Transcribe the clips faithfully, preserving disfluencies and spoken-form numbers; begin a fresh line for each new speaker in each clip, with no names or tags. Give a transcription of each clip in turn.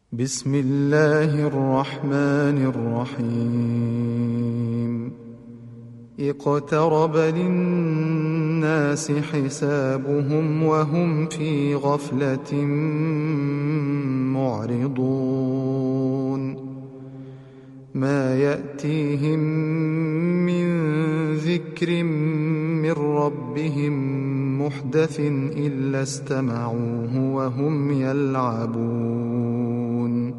بسم الله الرحمن الرحيم اقترب للناس حسابهم وهم في غفلة معرضون ما يأتيهم من ذكر من ربهم محدث إلا استمعوه وهم يلعبون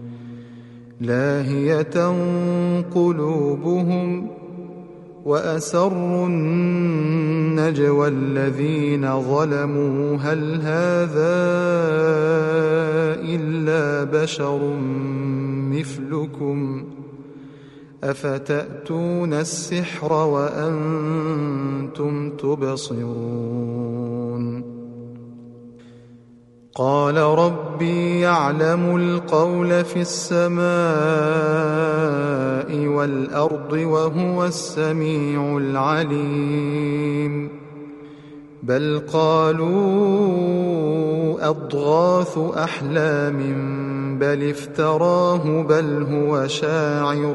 لاهية قلوبهم وأسروا النجوى الذين ظلموا هل هذا إلا بشر مثلكم أفتأتون السحر وأنتم تبصرون قال ربي يعلم القول في السماء والأرض وهو السميع العليم بل قالوا أضغاث أحلام بل افتراه بل هو شاعر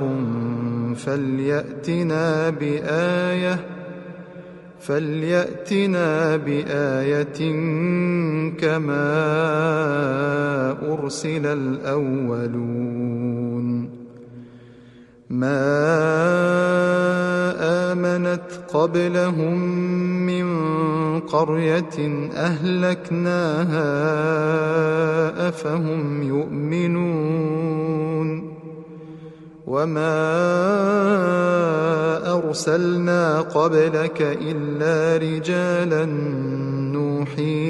فليأتنا بآية فليأتنا بآية كما أرسل الأولون ما آمنت قبلهم من قرية أهلكناها أفهم يؤمنون وما أرسلنا قبلك إلا رجالا نوحي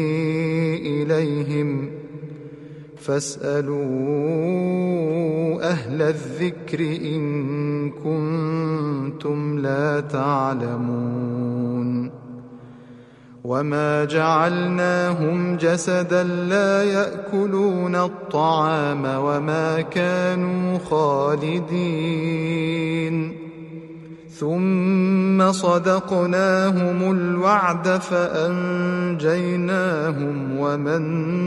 إليهم فاسألوا أهل الذكر إن كنتم لا تعلمون وما جعلناهم جسدا لا يأكلون الطعام وما كانوا خالدين ثم صدقناهم الوعد فأنجيناهم ومن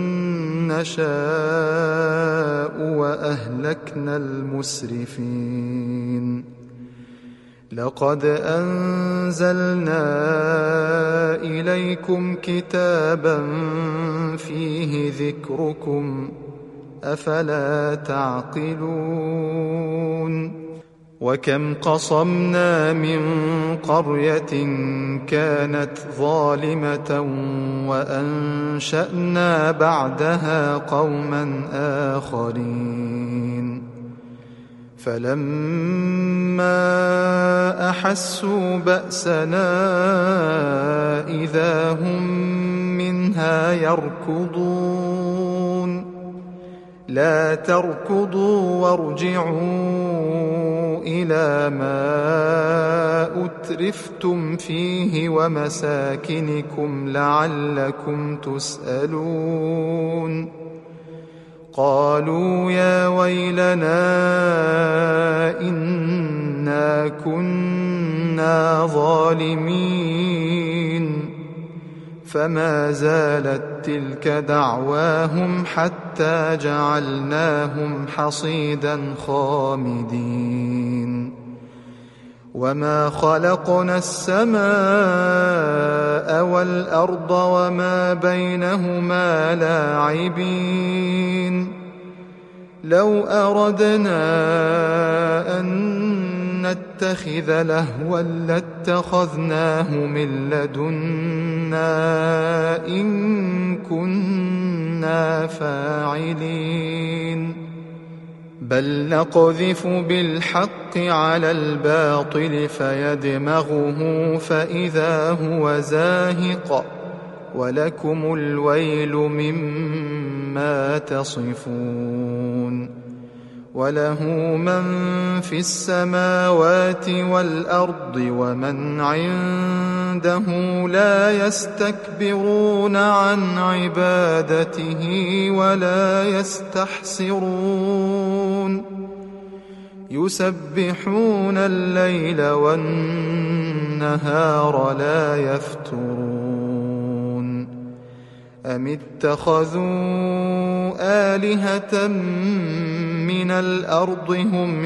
نشاء وأهلكنا المسرفين لقد أنزلنا إليكم كتابا فيه ذكركم أفلا تعقلون وكم قصمنا من قرية كانت ظالمة وأنشأنا بعدها قوما آخرين فلما أحسوا بأسنا إذا هم منها يركضون لا تركضوا وارجعوا إلى ما أترفتم فيه ومساكنكم لعلكم تسألون قالوا يا ويلنا إنا كنا ظالمين فما زالت تلك دعواهم حتى جعلناهم حصيدا خامدين وما خلقنا السماء والأرض وما بينهما لاعبين لو أردنا أن نتخذ لهوا لاتخذناه من لدنا إن كنا فاعلين بل نقذف بالحق على الباطل فيدمغه فإذا هو زاهق ولكم الويل مما تصفون وله من في السماوات والأرض ومن عنده لا يستكبرون عن عبادته ولا يستحسرون يسبحون الليل والنهار لا يفترون أم اتخذوا آلهة من الأرض هم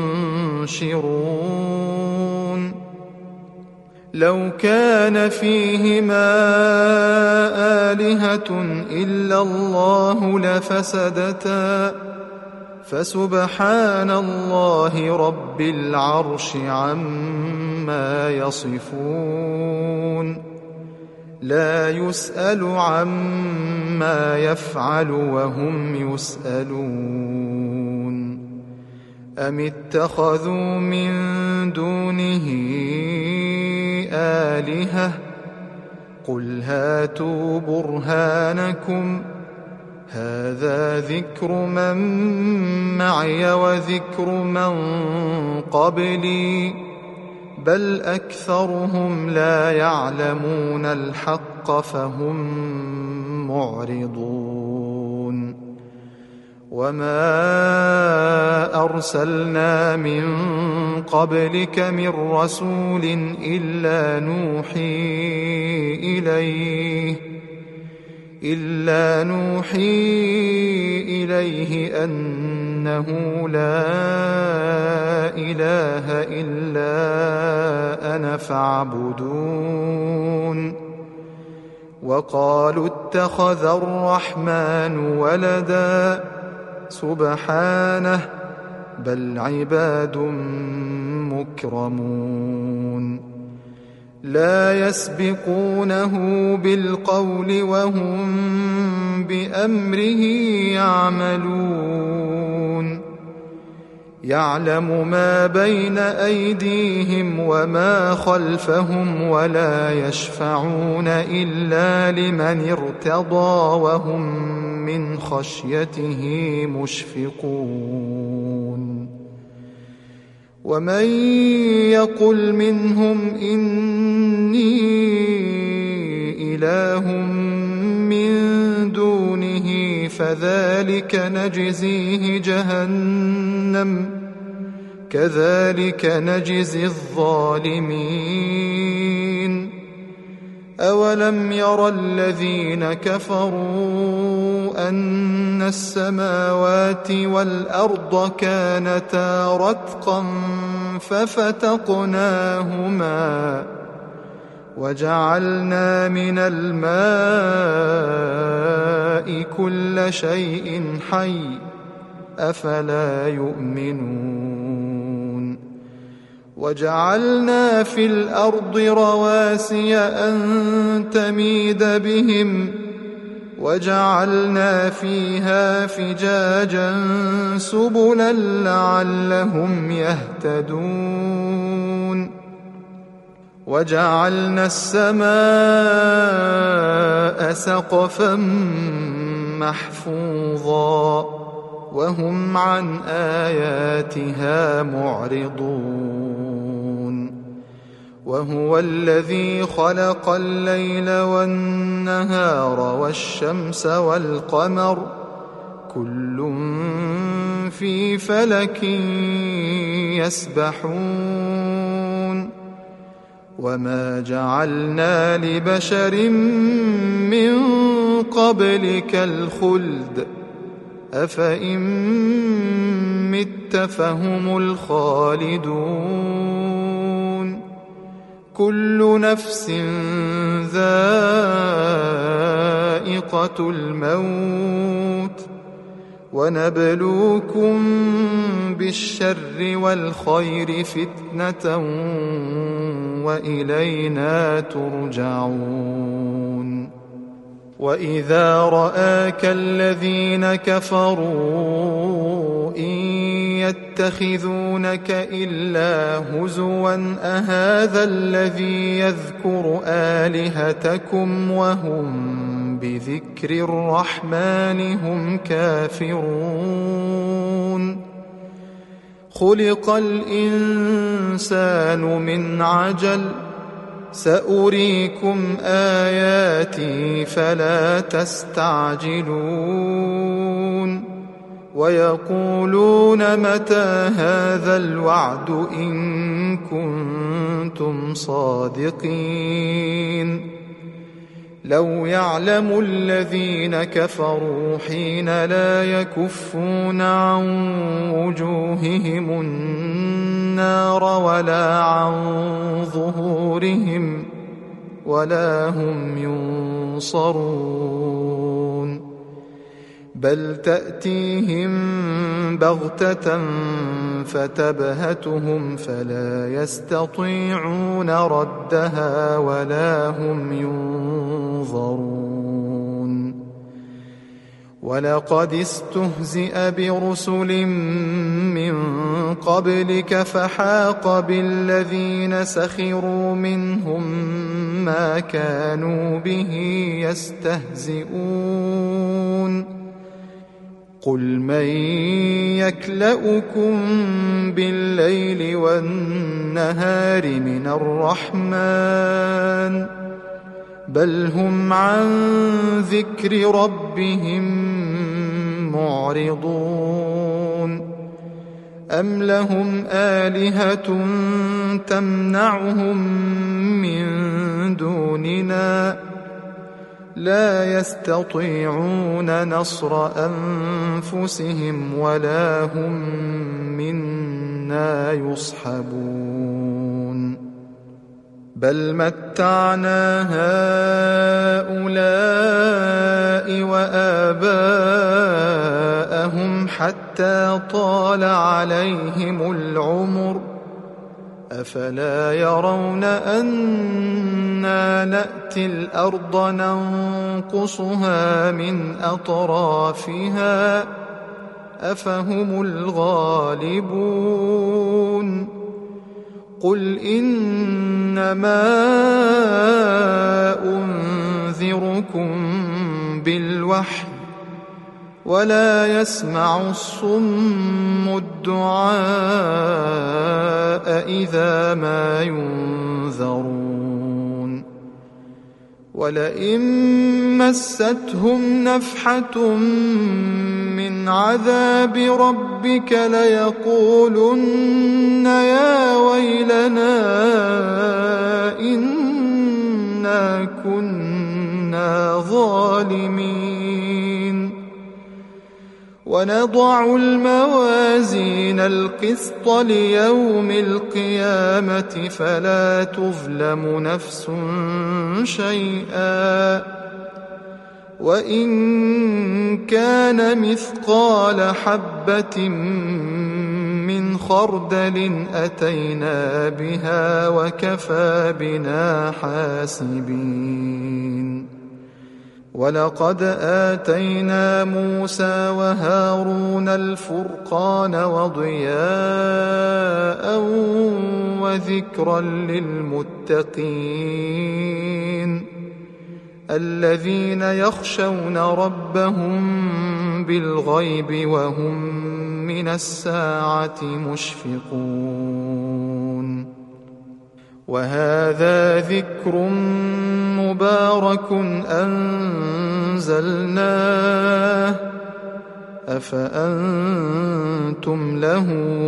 ينشرون لو كان فيهما آلهة إلا الله لفسدتا فسبحان الله رب العرش عما يصفون لا يسأل عما يفعل وهم يسألون أم اتخذوا من دونه آلهة قل هاتوا برهانكم هذا ذكر من معي وذكر من قبلي بل أكثرهم لا يعلمون الحق فهم معرضون وما أرسلنا من قبلك من رسول إلا نوحي إليه إلا نوحي إليه أنه لا إله إلا أنا فاعبدون وقالوا اتخذ الرحمن ولدا سبحانه بل عباد مكرمون لا يسبقونه بالقول وهم بأمره يعملون يعلم ما بين أيديهم وما خلفهم ولا يشفعون إلا لمن ارتضى وهم من خشيته مشفقون ومن يقل منهم إني إله من دونه فذلك نجزيه جهنم كذلك نجزي الظالمين أولم ير الذين كفروا أن السماوات والأرض كانتا رتقا ففتقناهما وجعلنا من الماء كل شيء حي أفلا يؤمنون وجعلنا في الأرض رواسي أن تميد بهم وجعلنا فيها فجاجا سبلا لعلهم يهتدون وجعلنا السماء سقفا محفوظا وهم عن آياتها معرضون وهو الذي خلق الليل والنهار والشمس والقمر كل في فلك يسبحون وما جعلنا لبشر من قبلك الخلد أفإن مت فهم الخالدون كل نفس ذائقة الموت ونبلوكم بالشر والخير فتنة وإلينا ترجعون وإذا رآك الذين كفروا إن يتخذونك إلا هزوا أهذا الذي يذكر آلهتكم وهم بذكر الرحمن هم كافرون خلق الإنسان من عجل سأريكم آياتي فلا تستعجلون ويقولون متى هذا الوعد إن كنتم صادقين لو يعلم الذين كفروا حين لا يكفون عن وجوههم النار ولا عن ظهورهم ولا هم ينصرون بل تأتيهم بغتة فتبهتهم فلا يستطيعون ردها ولا هم ينظرون ولقد استهزئ برسل من قبلك فحاق بالذين سخروا منهم ما كانوا به يستهزئون قل من يكلؤكم بالليل والنهار من الرحمن بل هم عن ذكر ربهم معرضون أم لهم آلهة تمنعهم من دوننا لا يستطيعون نصر أنفسهم ولا هم منا يصحبون بل متعنا هؤلاء وآباءهم حتى طال عليهم العمر أفلا يرون أنا نأتي الأرض ننقصها من أطرافها أفهم الغالبون قل إنما أنذركم بالوحي ولا يسمع الصم الدعاء إذا ما ينذرون ولئن مستهم نفحة من عذاب ربك ليقولن يا ويلنا إنا كنا ظالمين ونضع الموازين القسط ليوم القيامة فلا تظلم نفس شيئا وإن كان مثقال حبة من خردل أتينا بها وكفى بنا حاسبين ولقد آتينا موسى وهارون الفرقان وضياء وذكرا للمتقين الذين يخشون ربهم بالغيب وهم من الساعة مشفقون وهذا ذكر مبارك أنزلناه أفأنتم له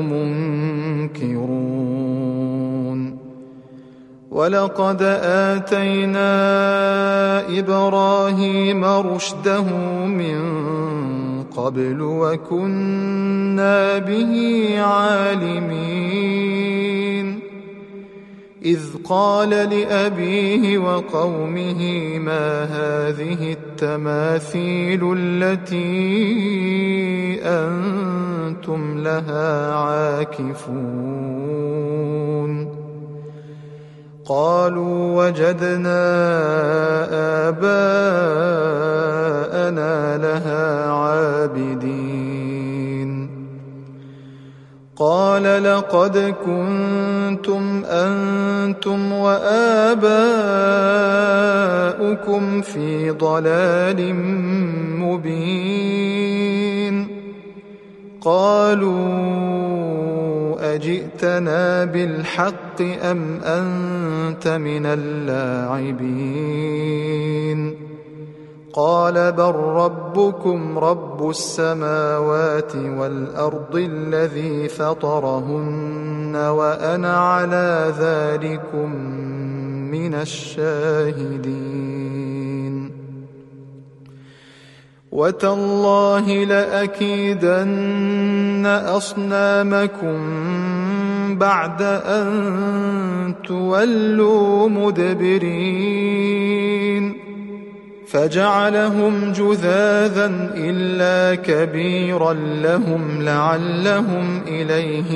منكرون ولقد آتينا إبراهيم رشده من قبل وكنا به عالمين إذ قال لأبيه وقومه ما هذه التماثيل التي أنتم لها عاكفون قالوا وجدنا آباءنا لها عابدين قال لقد كنتم أنتم وآباؤكم في ضلال مبين قالوا أجئتنا بالحق أم أنت من اللاعبين قال بل ربكم رب السماوات والأرض الذي فطرهن وأنا على ذلكم من الشاهدين وتالله لأكيدن أصنامكم بعد أن تولوا مدبرين فجعلهم جذاذا إلا كبيرا لهم لعلهم إليه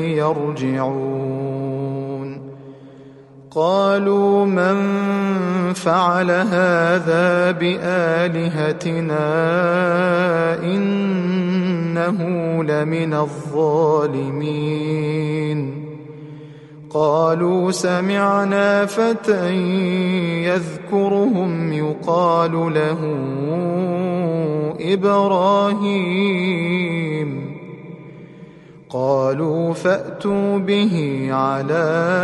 يرجعون قالوا من فعل هذا بآلهتنا إنه لمن الظالمين قالوا سمعنا فتى يذكرهم يقال له إبراهيم قالوا فأتوا به على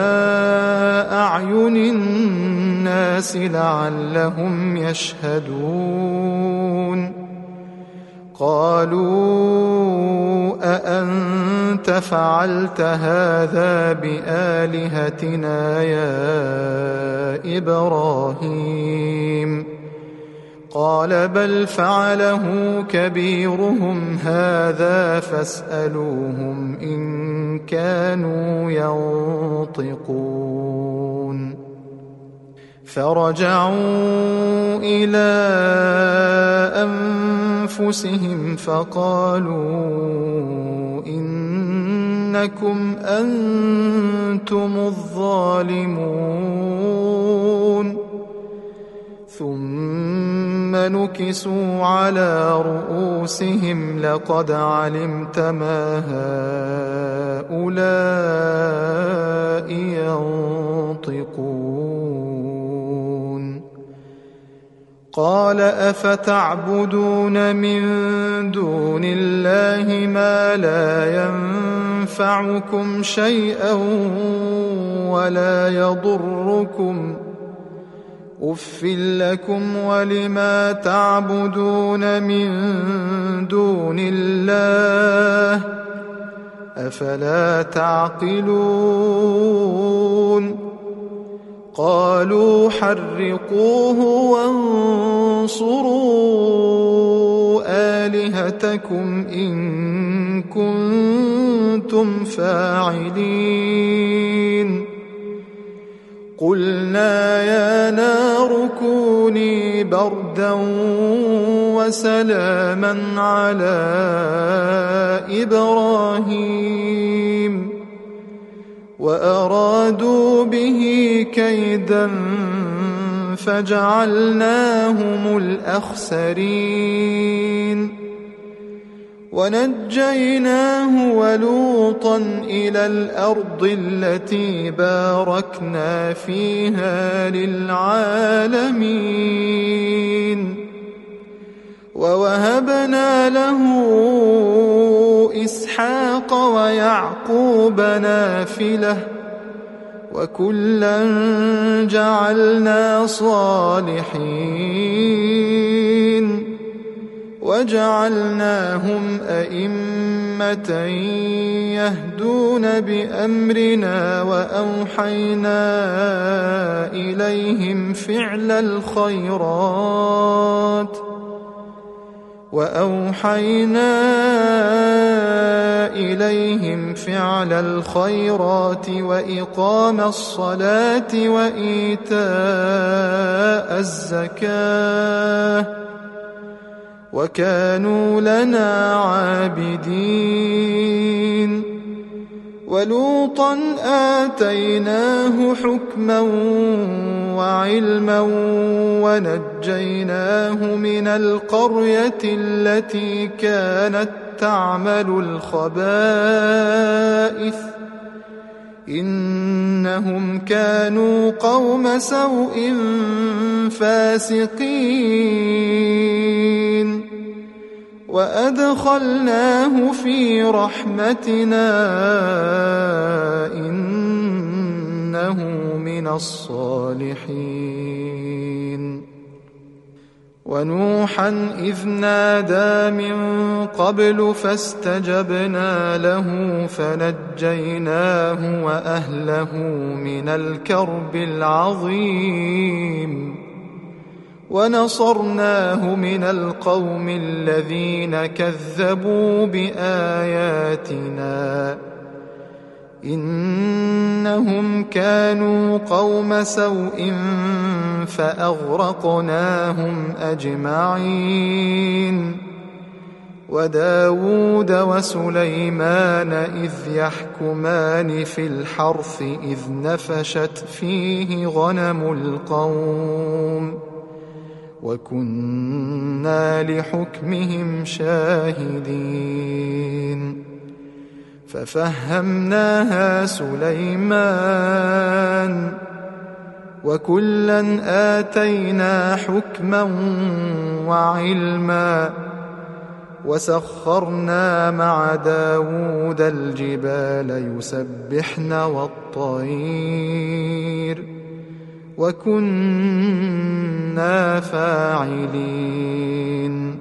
أعين الناس لعلهم يشهدون قالوا أأنت فعلت هذا بآلهتنا يا إبراهيم قال بل فعله كبيرهم هذا فاسألوهم إن كانوا ينطقون فرجعوا إلى أنفسهم فقالوا إنكم أنتم الظالمون ثم نكسوا على رؤوسهم لقد علمت ما هؤلاء ينطقون قال أفتعبدون من دون الله ما لا ينفعكم شيئا ولا يضركم أف لكم ولما تعبدون من دون الله أفلا تعقلون قالوا حرقوه وانصروا آلهتكم إن كنتم فاعلين قلنا يا نار كوني بردا وسلاما على إبراهيم وأرادوا به كيدا فجعلناهم الأخسرين ونجيناه ولوطا إلى الأرض التي باركنا فيها للعالمين ووهبنا له إسحاق ويعقوب نافلة وكلا جعلنا صالحين وجعلناهم أئمة يهدون بأمرنا وأوحينا إليهم فعل الخيرات وأوحينا إليهم فعل الخيرات وإقام الصلاة وإيتاء الزكاة وكانوا لنا عابدين ولوطا آتيناه حكما وعلما ونجيناه من القرية التي كانت تعمل الخبائث إنهم كانوا قوم سوء فاسقين وأدخلناه في رحمتنا إنه من الصالحين ونوحا إذ نادى من قبل فاستجبنا له فنجيناه وأهله من الكرب العظيم ونصرناه من القوم الذين كذبوا بآياتنا إنهم كانوا قوم سوء فأغرقناهم أجمعين وداود وسليمان إذ يحكمان في الحرث إذ نفشت فيه غنم القوم وكنا لحكمهم شاهدين ففهمناها سليمان وكلا آتينا حكما وعلما وسخرنا مع داود الجبال يسبحن والطير وكنا فاعلين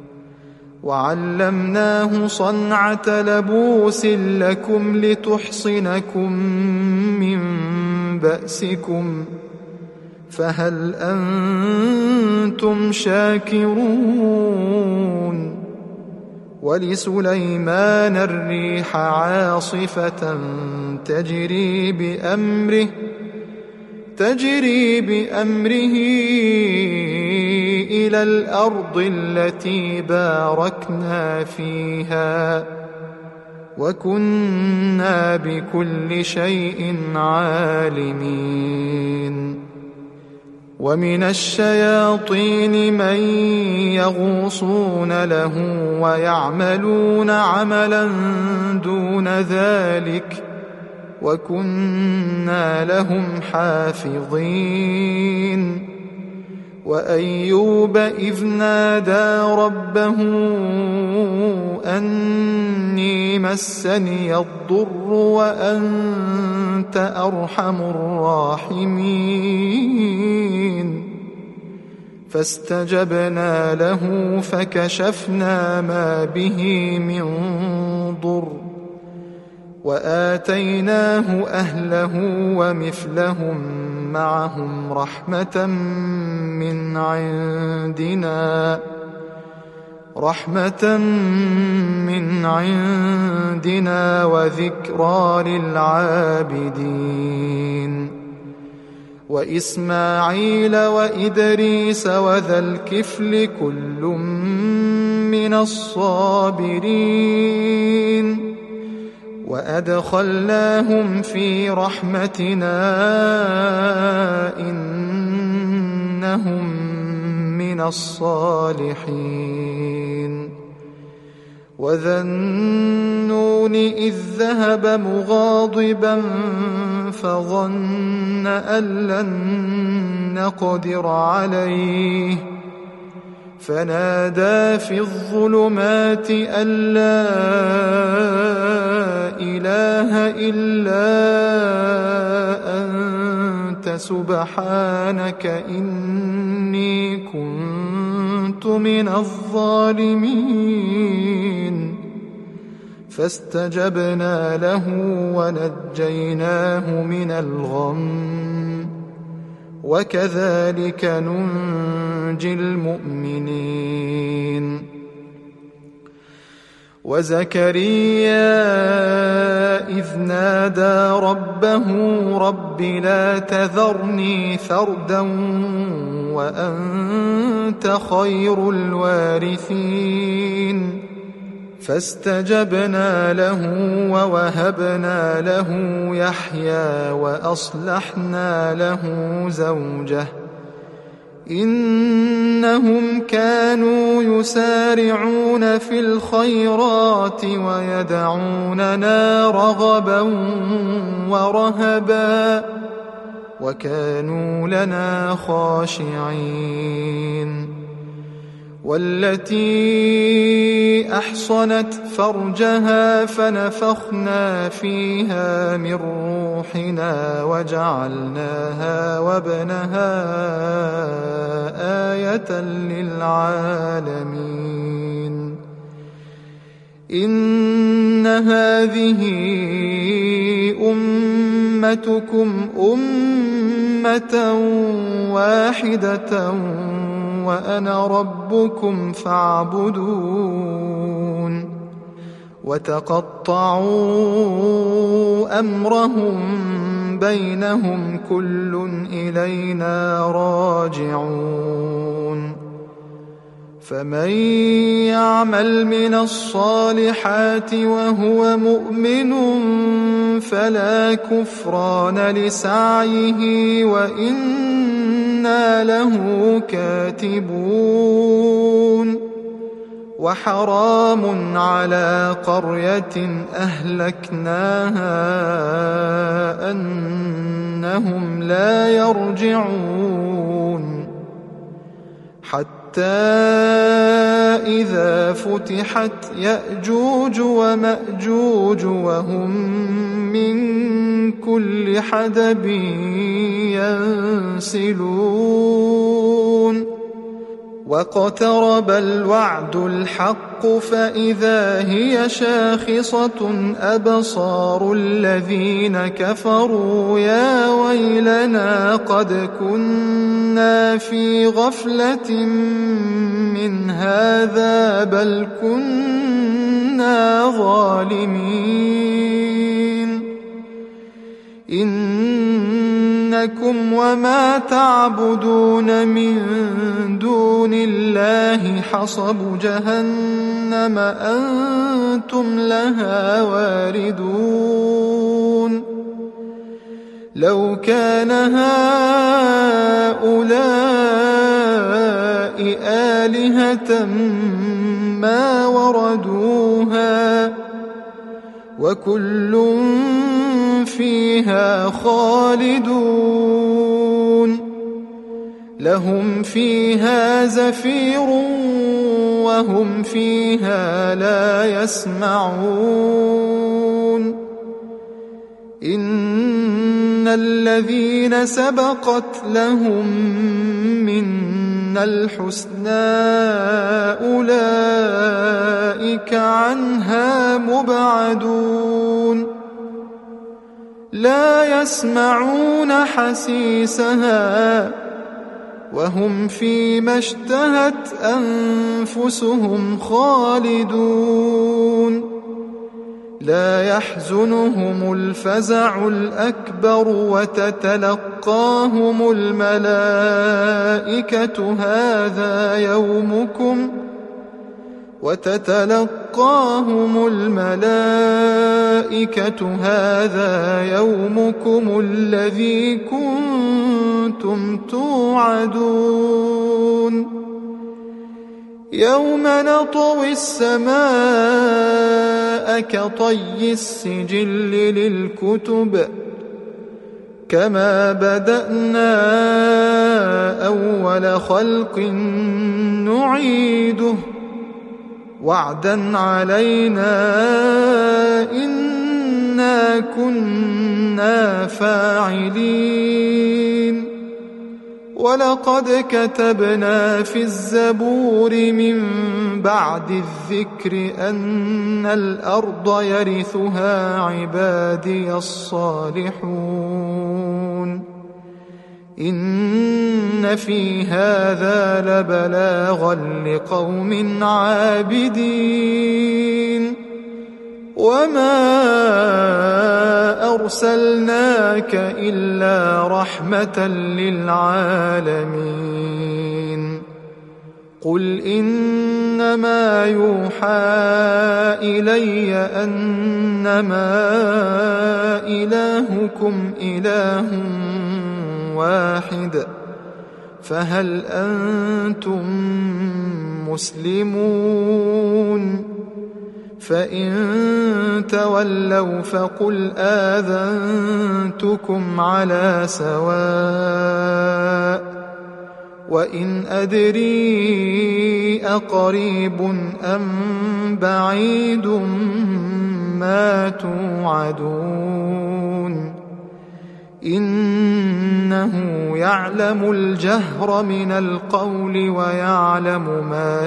وعلمناه صنعة لبوس لكم لتحصنكم من بأسكم فهل أنتم شاكرون ولسليمان الريح عاصفة تجري بأمره تجري بأمره إلى الأرض التي باركنا فيها وكنا بكل شيء عالمين ومن الشياطين من يغوصون له ويعملون عملا دون ذلك وكنا لهم حافظين وأيوب إذ نادى ربه أني مسني الضر وأنت أرحم الراحمين فاستجبنا له فكشفنا ما به من ضر وآتيناه أهله ومثلهم معهم رحمة من عندنا رحمة من عندنا وذكرى للعابدين وإسماعيل وإدريس وذا الكفل كل من الصابرين وأدخلناهم في رحمتنا إنهم من الصالحين وذا النون إذ ذهب مغاضبا فظن أن لن نقدر عليه فنادى في الظلمات أن لا إله إلا أنت سبحانك إني كنت من الظالمين فاستجبنا له ونجيناه من الغم وكذلك ننجي المؤمنين وزكريا إذ نادى ربه رب لا تذرني فردا وأنت خير الوارثين فاستجبنا له ووهبنا له يحيى وأصلحنا له زوجه إنهم كانوا يسارعون في الخيرات ويدعوننا رغبا ورهبا وكانوا لنا خاشعين والتي أحصنت فرجها فنفخنا فيها من روحنا وجعلناها وابنها آية للعالمين إن هذه أمتكم أمة واحدة وأنا ربكم فاعبدون وتقطعوا أمرهم بينهم كل إلينا راجعون فمن يعمل من الصالحات وهو مؤمن فلا كفران لسعيه وإنا له كاتبون وحرام على قرية أهلكناها أنهم لا يرجعون حتى إذا فتحت يأجوج ومأجوج وهم من كل حدب ينسلون واقترب الوعد الحق فإذا هي شاخصة أبصار الذين كفروا يا ويلنا قد كنا في غفلة من هذا بل كنا ظالمين إنكم وما تعبدون من دون الله حصب جهنم أنتم لها واردون لو كان هؤلاء آلهة ما وردوها وكل فيها خالدون لهم فيها زفير وهم فيها لا يسمعون إن الذين سبقت لهم منا الحسنى أولئك عنها مبعدون لا يسمعون حسيسها وهم فيما اشتهت أنفسهم خالدون لا يحزنهم الفزع الأكبر وتتلقاهم الملائكة هذا يومكم وتتلقاهم الملائكة هذا يومكم الذي كنتم توعدون يوم نطوي السماء كطي السجل للكتب كما بدأنا أول خلق نعيده وعدا علينا إنا كنا فاعلين ولقد كتبنا في الزبور من بعد الذكر أن الأرض يرثها عبادي الصالحون إن في هذا لبلاغا لقوم عابدين وما أرسلناك إلا رحمة للعالمين قل إنما يوحى إلي أنما إلهكم إله واحد فهل أنتم مسلمون فإن تولوا فقل آذنتكم على سواء وإن أدري أقريب أم بعيد ما توعدون إنه يعلم الجهر من القول ويعلم ما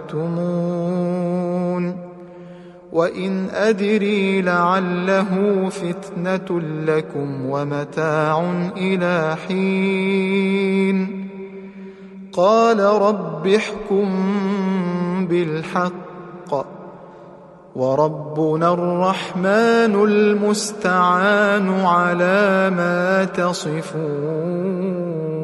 تكتمون وإن أدري لعله فتنة لكم ومتاع إلى حين قال رب احكم بالحق وربنا الرحمن المستعان على ما تصفون.